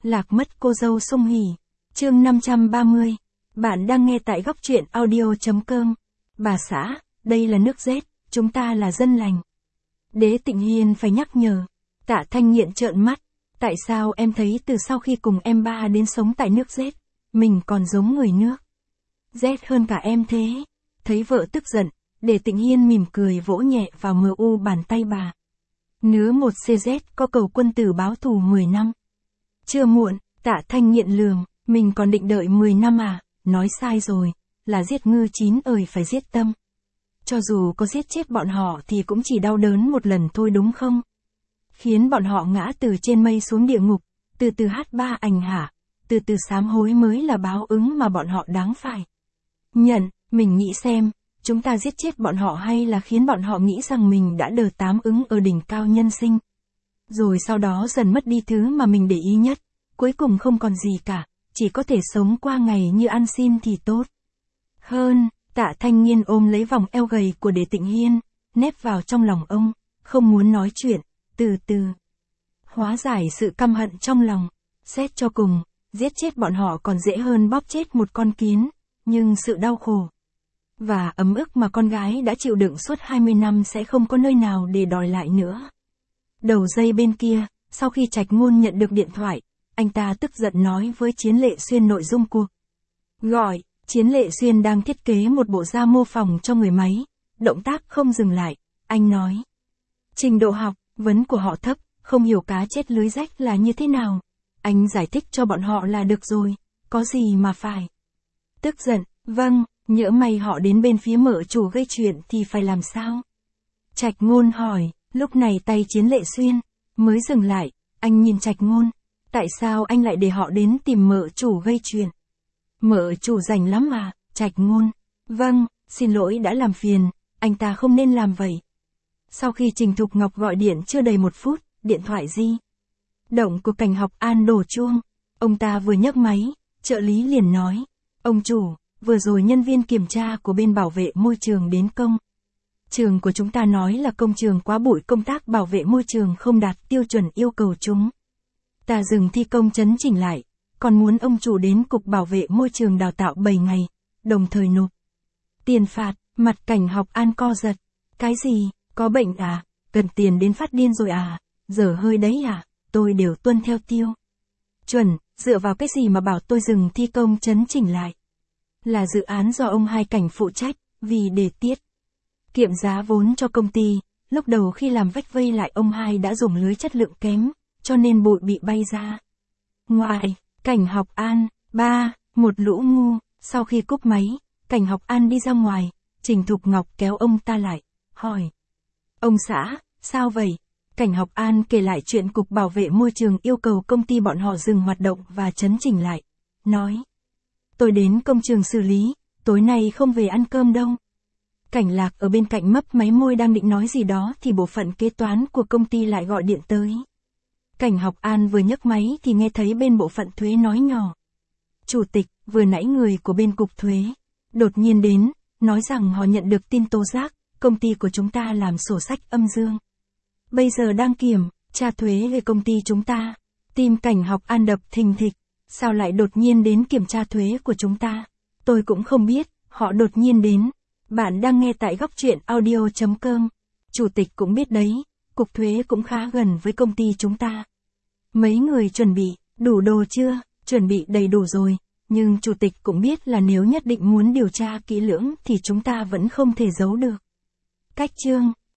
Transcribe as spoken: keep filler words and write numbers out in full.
Lạc mất cô dâu Sung Hỉ. Chương năm trăm ba mươi. Bạn đang nghe tại góc truyện audio.com. Bà xã, đây là nước Z, chúng ta là dân lành. Đế Tịnh Hiên phải nhắc nhở. Tạ Thanh Nghiện trợn mắt. Tại sao em thấy từ sau khi cùng em ba đến sống tại nước Z, mình còn giống người nước Z hơn cả em thế? Thấy vợ tức giận, Đế Tịnh Hiên mỉm cười vỗ nhẹ vào mờ u bàn tay bà. Nứa một xê zét có cầu quân tử báo thù mười năm. Chưa muộn, Tạ Thanh Nghiện lườm, mình còn định đợi mười năm à, nói sai rồi, là giết ngư chín ời phải giết tâm. Cho dù có giết chết bọn họ thì cũng chỉ đau đớn một lần thôi đúng không? Khiến bọn họ ngã từ trên mây xuống địa ngục, từ từ hát ba ảnh hả, từ từ sám hối mới là báo ứng mà bọn họ đáng phải nhận. Mình nghĩ xem, chúng ta giết chết bọn họ hay là khiến bọn họ nghĩ rằng mình đã đờ tám ứng ở đỉnh cao nhân sinh. Rồi sau đó dần mất đi thứ mà mình để ý nhất, cuối cùng không còn gì cả, chỉ có thể sống qua ngày như ăn xin thì tốt hơn. Tạ Thanh Nghiên ôm lấy vòng eo gầy của Đế Tịnh Hiên, nép vào trong lòng ông, không muốn nói chuyện, từ từ hóa giải sự căm hận trong lòng. Xét cho cùng, giết chết bọn họ còn dễ hơn bóp chết một con kiến, nhưng sự đau khổ và ấm ức mà con gái đã chịu đựng suốt hai mươi năm sẽ không có nơi nào để đòi lại nữa. Đầu dây bên kia, sau khi Trạch Ngôn nhận được điện thoại, anh ta tức giận nói với Chiến Lệ Xuyên nội dung cuộc gọi. Chiến Lệ Xuyên đang thiết kế một bộ da mô phỏng cho người máy, động tác không dừng lại, anh nói. Trình độ học, vấn của họ thấp, không hiểu cá chết lưới rách là như thế nào. Anh giải thích cho bọn họ là được rồi, có gì mà phải tức giận. Vâng, nhỡ may họ đến bên phía mợ chủ gây chuyện thì phải làm sao? Trạch Ngôn hỏi. Lúc này tay Chiến Lệ Xuyên mới dừng lại, anh nhìn Trạch Ngôn. Tại sao anh lại để họ đến tìm mợ chủ gây chuyện? Mợ chủ rảnh lắm mà, Trạch Ngôn. Vâng, xin lỗi đã làm phiền, anh ta không nên làm vậy. Sau khi Trình Thục Ngọc gọi điện chưa đầy một phút, điện thoại di động của Cảnh Học An đổ chuông. Ông ta vừa nhấc máy, trợ lý liền nói. Ông chủ, vừa rồi nhân viên kiểm tra của bên bảo vệ môi trường đến công trường của chúng ta nói là công trường quá bụi, công tác bảo vệ môi trường không đạt tiêu chuẩn yêu cầu chúng ta dừng thi công chấn chỉnh lại, còn muốn ông chủ đến cục bảo vệ môi trường đào tạo bảy ngày, đồng thời nộp tiền phạt. Mặt Cảnh Học An co giật. Cái gì, có bệnh à, cần tiền đến phát điên rồi à, dở hơi đấy à, tôi đều tuân theo tiêu chuẩn, dựa vào cái gì mà bảo tôi dừng thi công chấn chỉnh lại? Là dự án do ông Hai Cảnh phụ trách, vì để tiết kiệm giá vốn cho công ty, lúc đầu khi làm vách vây lại ông Hai đã dùng lưới chất lượng kém, cho nên bụi bị bay ra ngoài. Cảnh Học An, ba, một lũ ngu. Sau khi cúp máy, Cảnh Học An đi ra ngoài, Trình Thục Ngọc kéo ông ta lại, hỏi. Ông xã, sao vậy? Cảnh Học An kể lại chuyện cục bảo vệ môi trường yêu cầu công ty bọn họ dừng hoạt động và chấn chỉnh lại, nói. Tôi đến công trường xử lý, tối nay không về ăn cơm đâu. Cảnh Lạc ở bên cạnh mấp máy môi đang định nói gì đó thì bộ phận kế toán của công ty lại gọi điện tới. Cảnh Học An vừa nhấc máy thì nghe thấy bên bộ phận thuế nói nhỏ. Chủ tịch, vừa nãy người của bên cục thuế đột nhiên đến, nói rằng họ nhận được tin tố giác, công ty của chúng ta làm sổ sách âm dương. Bây giờ đang kiểm tra thuế về công ty chúng ta. Tim Cảnh Học An đập thình thịch. Sao lại đột nhiên đến kiểm tra thuế của chúng ta? Tôi cũng không biết, họ đột nhiên đến. Bạn đang nghe tại góc truyện audio.com. Chủ tịch cũng biết đấy, cục thuế cũng khá gần với công ty chúng ta. Mấy người chuẩn bị đủ đồ chưa? Chuẩn bị đầy đủ rồi, nhưng chủ tịch cũng biết là nếu nhất định muốn điều tra kỹ lưỡng thì chúng ta vẫn không thể giấu được. Cách chương